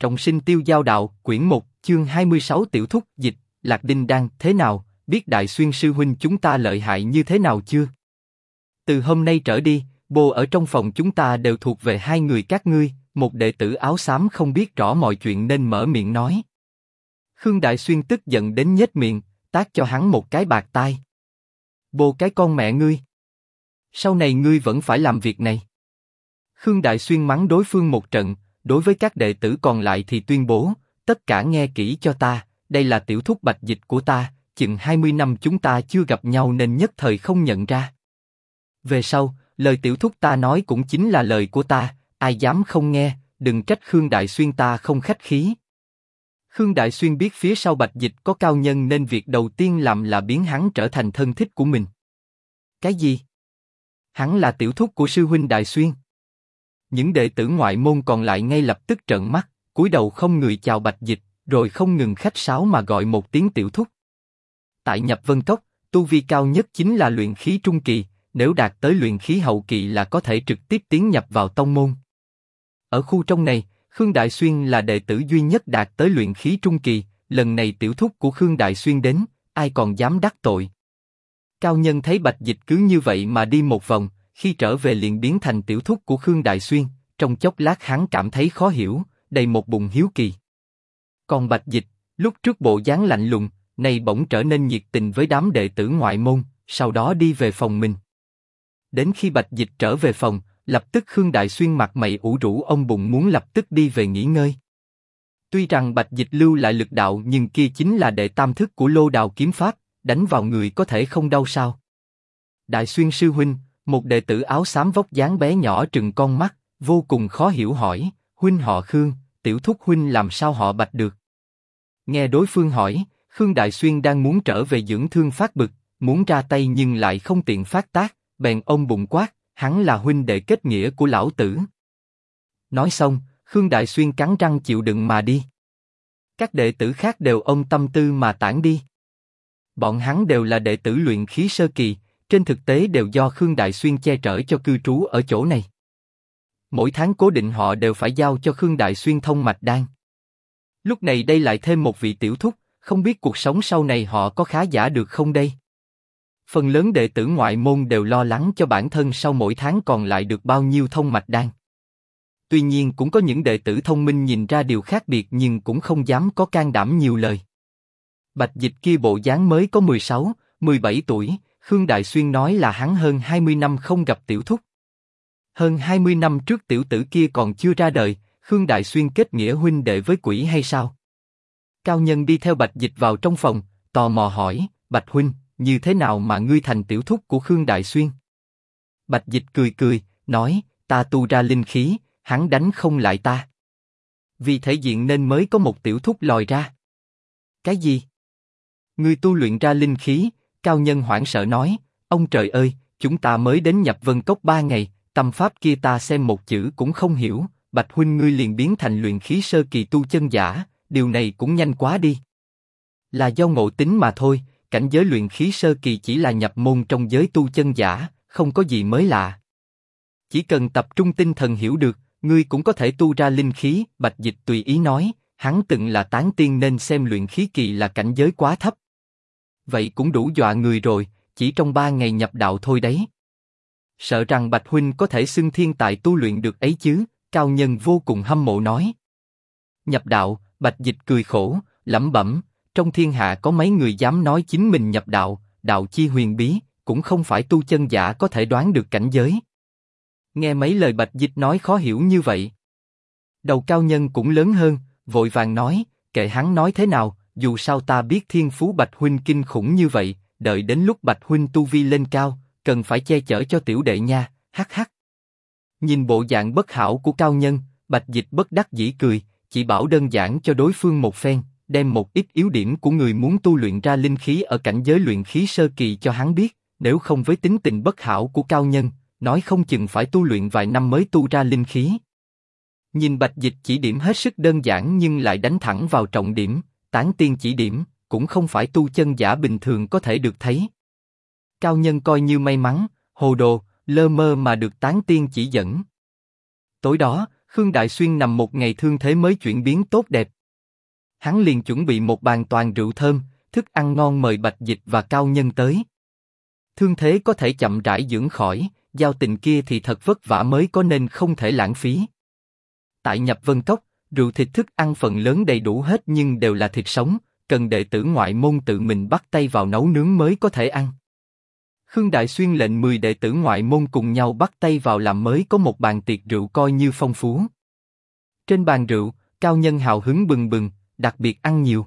Trọng sinh tiêu giao đạo, quyển 1, chương 26 tiểu thúc dịch, Lạc Đinh Đan, thế nào, biết Đại Xuyên sư huynh chúng ta lợi hại như thế nào chưa? Từ hôm nay trở đi, bồ ở trong phòng chúng ta đều thuộc về hai người các ngươi, một đệ tử áo xám không biết rõ mọi chuyện nên mở miệng nói. Khương Đại Xuyên tức giận đến nhếch miệng, tát cho hắn một cái bạt tai. Bồ cái con mẹ ngươi! Sau này ngươi vẫn phải làm việc này. Khương Đại Xuyên mắng đối phương một trận, đối với các đệ tử còn lại thì tuyên bố, tất cả nghe kỹ cho ta, đây là tiểu thúc Bạch Dịch của ta, chừng 20 năm chúng ta chưa gặp nhau nên nhất thời không nhận ra. Về sau, lời tiểu thúc ta nói cũng chính là lời của ta, ai dám không nghe, đừng trách Khương Đại Xuyên ta không khách khí. Khương Đại Xuyên biết phía sau Bạch Dịch có cao nhân nên việc đầu tiên làm là biến hắn trở thành thân thích của mình. Cái gì? Hắn là tiểu thúc của sư huynh Đại Xuyên. Những đệ tử ngoại môn còn lại ngay lập tức trợn mắt, cúi đầu không người chào Bạch Dịch, rồi không ngừng khách sáo mà gọi một tiếng tiểu thúc. Tại Nhập Vân Cốc, tu vi cao nhất chính là luyện khí trung kỳ, nếu đạt tới luyện khí hậu kỳ là có thể trực tiếp tiến nhập vào tông môn. Ở khu trong này, Khương Đại Xuyên là đệ tử duy nhất đạt tới luyện khí trung kỳ, lần này tiểu thúc của Khương Đại Xuyên đến, ai còn dám đắc tội. Cao nhân thấy Bạch Dịch cứ như vậy mà đi một vòng, khi trở về liền biến thành tiểu thúc của Khương Đại Xuyên, trong chốc lát hắn cảm thấy khó hiểu, đầy một bụng hiếu kỳ. Còn Bạch Dịch, lúc trước bộ dáng lạnh lùng, nay bỗng trở nên nhiệt tình với đám đệ tử ngoại môn, sau đó đi về phòng mình. Đến khi Bạch Dịch trở về phòng, lập tức Khương Đại Xuyên mặt mày ủ rũ ôm bụng muốn lập tức đi về nghỉ ngơi. Tuy rằng Bạch Dịch lưu lại lực đạo nhưng kia chính là đệ tam thức của Lô Đào kiếm pháp, đánh vào người có thể không đau sao? Đại Xuyên sư huynh, một đệ tử áo xám vóc dáng bé nhỏ trừng con mắt, vô cùng khó hiểu hỏi, huynh họ Khương, tiểu thúc huynh làm sao họ Bạch được? Nghe đối phương hỏi, Khương Đại Xuyên đang muốn trở về dưỡng thương phát bực, muốn ra tay nhưng lại không tiện phát tác, bèn ôm bụng quát, hắn là huynh đệ kết nghĩa của lão tử. Nói xong, Khương Đại Xuyên cắn răng chịu đựng mà đi. Các đệ tử khác đều ôm tâm tư mà tản đi. Bọn hắn đều là đệ tử luyện khí sơ kỳ, trên thực tế đều do Khương Đại Xuyên che chở cho cư trú ở chỗ này. Mỗi tháng cố định họ đều phải giao cho Khương Đại Xuyên thông mạch đan. Lúc này đây lại thêm một vị tiểu thúc, không biết cuộc sống sau này họ có khá giả được không đây? Phần lớn đệ tử ngoại môn đều lo lắng cho bản thân sau mỗi tháng còn lại được bao nhiêu thông mạch đan. Tuy nhiên cũng có những đệ tử thông minh nhìn ra điều khác biệt nhưng cũng không dám có can đảm nhiều lời. Bạch Dịch kia bộ dáng mới có 16, 17 tuổi, Khương Đại Xuyên nói là hắn hơn 20 năm không gặp tiểu thúc. Hơn 20 năm trước tiểu tử kia còn chưa ra đời, Khương Đại Xuyên kết nghĩa huynh đệ với quỷ hay sao? Cao nhân đi theo Bạch Dịch vào trong phòng, tò mò hỏi, Bạch huynh, như thế nào mà ngươi thành tiểu thúc của Khương Đại Xuyên? Bạch Dịch cười cười, nói, ta tu ra linh khí, hắn đánh không lại ta. Vì thể diện nên mới có một tiểu thúc lòi ra. Cái gì? Ngươi tu luyện ra linh khí? Cao nhân hoảng sợ nói, ông trời ơi, chúng ta mới đến Nhập Vân Cốc 3 ngày, tâm pháp kia ta xem một chữ cũng không hiểu, Bạch huynh ngươi liền biến thành luyện khí sơ kỳ tu chân giả, điều này cũng nhanh quá đi. Là do ngộ tính mà thôi, cảnh giới luyện khí sơ kỳ chỉ là nhập môn trong giới tu chân giả, không có gì mới lạ. Chỉ cần tập trung tinh thần hiểu được, ngươi cũng có thể tu ra linh khí. Bạch Dịch tùy ý nói, hắn từng là tán tiên nên xem luyện khí kỳ là cảnh giới quá thấp. Vậy cũng đủ dọa người rồi, chỉ trong 3 ngày nhập đạo thôi đấy. Sợ rằng Bạch huynh có thể xưng thiên tài tu luyện được ấy chứ? Cao nhân vô cùng hâm mộ nói. Nhập đạo? Bạch Dịch cười khổ, lẩm bẩm, trong thiên hạ có mấy người dám nói chính mình nhập đạo, đạo chi huyền bí, cũng không phải tu chân giả có thể đoán được cảnh giới. Nghe mấy lời Bạch Dịch nói khó hiểu như vậy. Đầu cao nhân cũng lớn hơn, vội vàng nói, kệ hắn nói thế nào, dù sao ta biết thiên phú Bạch huynh kinh khủng như vậy, đợi đến lúc Bạch huynh tu vi lên cao, cần phải che chở cho tiểu đệ nha, hắc hắc. Nhìn bộ dạng bất hảo của cao nhân, Bạch Dịch bất đắc dĩ cười, chỉ bảo đơn giản cho đối phương một phen, đem một ít yếu điểm của người muốn tu luyện ra linh khí ở cảnh giới luyện khí sơ kỳ cho hắn biết, nếu không với tính tình bất hảo của cao nhân, nói không chừng phải tu luyện vài năm mới tu ra linh khí. Nhìn Bạch Dịch chỉ điểm hết sức đơn giản nhưng lại đánh thẳng vào trọng điểm, tán tiên chỉ điểm, cũng không phải tu chân giả bình thường có thể được thấy. Cao nhân coi như may mắn, hồ đồ, lơ mơ mà được tán tiên chỉ dẫn. Tối đó, Khương Đại Xuyên nằm một ngày thương thế mới chuyển biến tốt đẹp. Hắn liền chuẩn bị một bàn toàn rượu thơm, thức ăn ngon mời Bạch Dịch và Cao Nhân tới. Thương thế có thể chậm rãi dưỡng khỏi, giao tình kia thì thật vất vả mới có nên không thể lãng phí. Tại Nhập Vân Cốc, rượu thịt thức ăn phần lớn đầy đủ hết nhưng đều là thịt sống, cần đệ tử ngoại môn tự mình bắt tay vào nấu nướng mới có thể ăn. Khương Đại Xuyên lệnh 10 đệ tử ngoại môn cùng nhau bắt tay vào làm mới có một bàn tiệc rượu coi như phong phú. Trên bàn rượu, Cao Nhân hào hứng bừng bừng, đặc biệt ăn nhiều.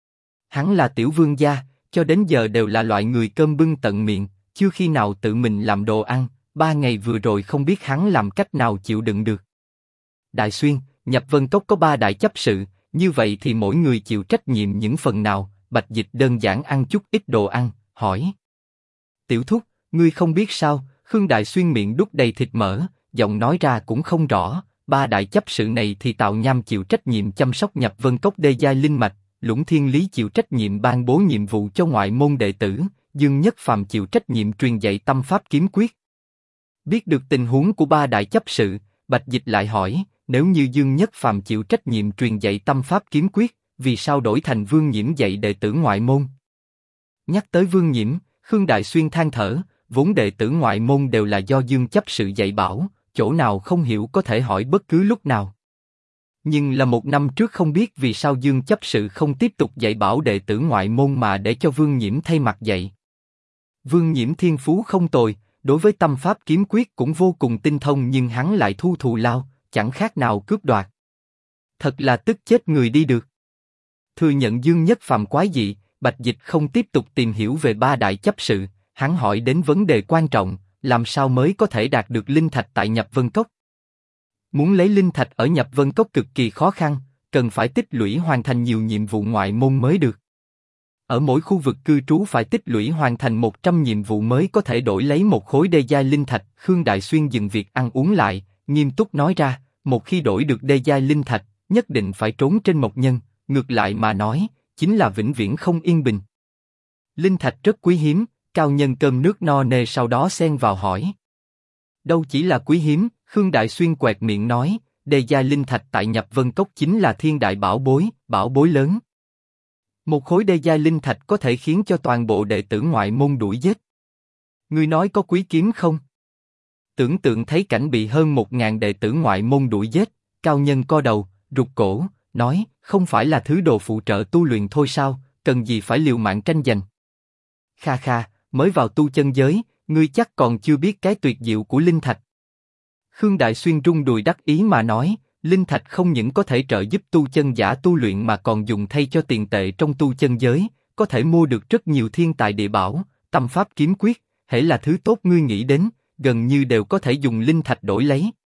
Hắn là tiểu vương gia, cho đến giờ đều là loại người cơm bưng tận miệng, chưa khi nào tự mình làm đồ ăn, 3 ngày vừa rồi không biết hắn làm cách nào chịu đựng được. Đại Xuyên, Nhập Vân Cốc có 3 đại chấp sự, như vậy thì mỗi người chịu trách nhiệm những phần nào. Bạch Dịch đơn giản ăn chút ít đồ ăn, hỏi. Tiểu thúc, ngươi không biết sao? Khương Đại Xuyên miệng đút đầy thịt mỡ, giọng nói ra cũng không rõ. 3 đại chấp sự này thì Tào Nham chịu trách nhiệm chăm sóc Nhập Vân Cốc đê giai linh mạch, Lũng Thiên Lý chịu trách nhiệm ban bố nhiệm vụ cho ngoại môn đệ tử, Dương Nhất Phàm chịu trách nhiệm truyền dạy tâm pháp kiếm quyết. Biết được tình huống của 3 đại chấp sự, Bạch Dịch lại hỏi, nếu như Dương Nhất Phàm chịu trách nhiệm truyền dạy tâm pháp kiếm quyết, vì sao đổi thành Vương Nhiễm dạy đệ tử ngoại môn? Nhắc tới Vương Nhiễm, Khương Đại Xuyên than thở, vốn đệ tử ngoại môn đều là do Dương chấp sự dạy bảo, chỗ nào không hiểu có thể hỏi bất cứ lúc nào. Nhưng là 1 năm trước không biết vì sao Dương chấp sự không tiếp tục dạy bảo đệ tử ngoại môn mà để cho Vương Nhiễm thay mặt dạy. Vương Nhiễm thiên phú không tồi, đối với tâm pháp kiếm quyết cũng vô cùng tinh thông nhưng hắn lại thu thù lao, chẳng khác nào cướp đoạt. Thật là tức chết người đi được. Thừa nhận Dương Nhất Phàm quái dị, Bạch Dịch không tiếp tục tìm hiểu về 3 đại chấp sự, hắn hỏi đến vấn đề quan trọng, làm sao mới có thể đạt được linh thạch tại Nhập Vân Cốc. Muốn lấy linh thạch ở Nhập Vân Cốc cực kỳ khó khăn, cần phải tích lũy hoàn thành nhiều nhiệm vụ ngoại môn mới được. Ở mỗi khu vực cư trú phải tích lũy hoàn thành 100 nhiệm vụ mới có thể đổi lấy một khối đê giai linh thạch. Khương Đại Xuyên dừng việc ăn uống lại, nghiêm túc nói ra, một khi đổi được đê giai linh thạch, nhất định phải trốn trên mộc nhân, ngược lại mà nói, chính là vĩnh viễn không yên bình. Linh thạch rất quý hiếm, Cao Nhân cơm nước no nê sau đó xen vào hỏi. Đâu chỉ là quý hiếm, Khương Đại Xuyên quẹt miệng nói, đê giai linh thạch tại Nhập Vân Cốc chính là thiên đại bảo bối lớn. Một khối đê giai linh thạch có thể khiến cho toàn bộ đệ tử ngoại môn đuổi giết. Ngươi nói có quý kiếm không? Tưởng tượng thấy cảnh bị hơn 1000 đệ tử ngoại môn đuổi giết, Cao Nhân co đầu, rụt cổ, nói, không phải là thứ đồ phụ trợ tu luyện thôi sao, cần gì phải liều mạng tranh giành. Kha kha, mới vào tu chân giới, ngươi chắc còn chưa biết cái tuyệt diệu của linh thạch. Khương Đại Xuyên rung đùi đắc ý mà nói, linh thạch không những có thể trợ giúp tu chân giả tu luyện mà còn dùng thay cho tiền tệ trong tu chân giới, có thể mua được rất nhiều thiên tài địa bảo, tâm pháp kiếm quyết, hễ là thứ tốt ngươi nghĩ đến, gần như đều có thể dùng linh thạch đổi lấy.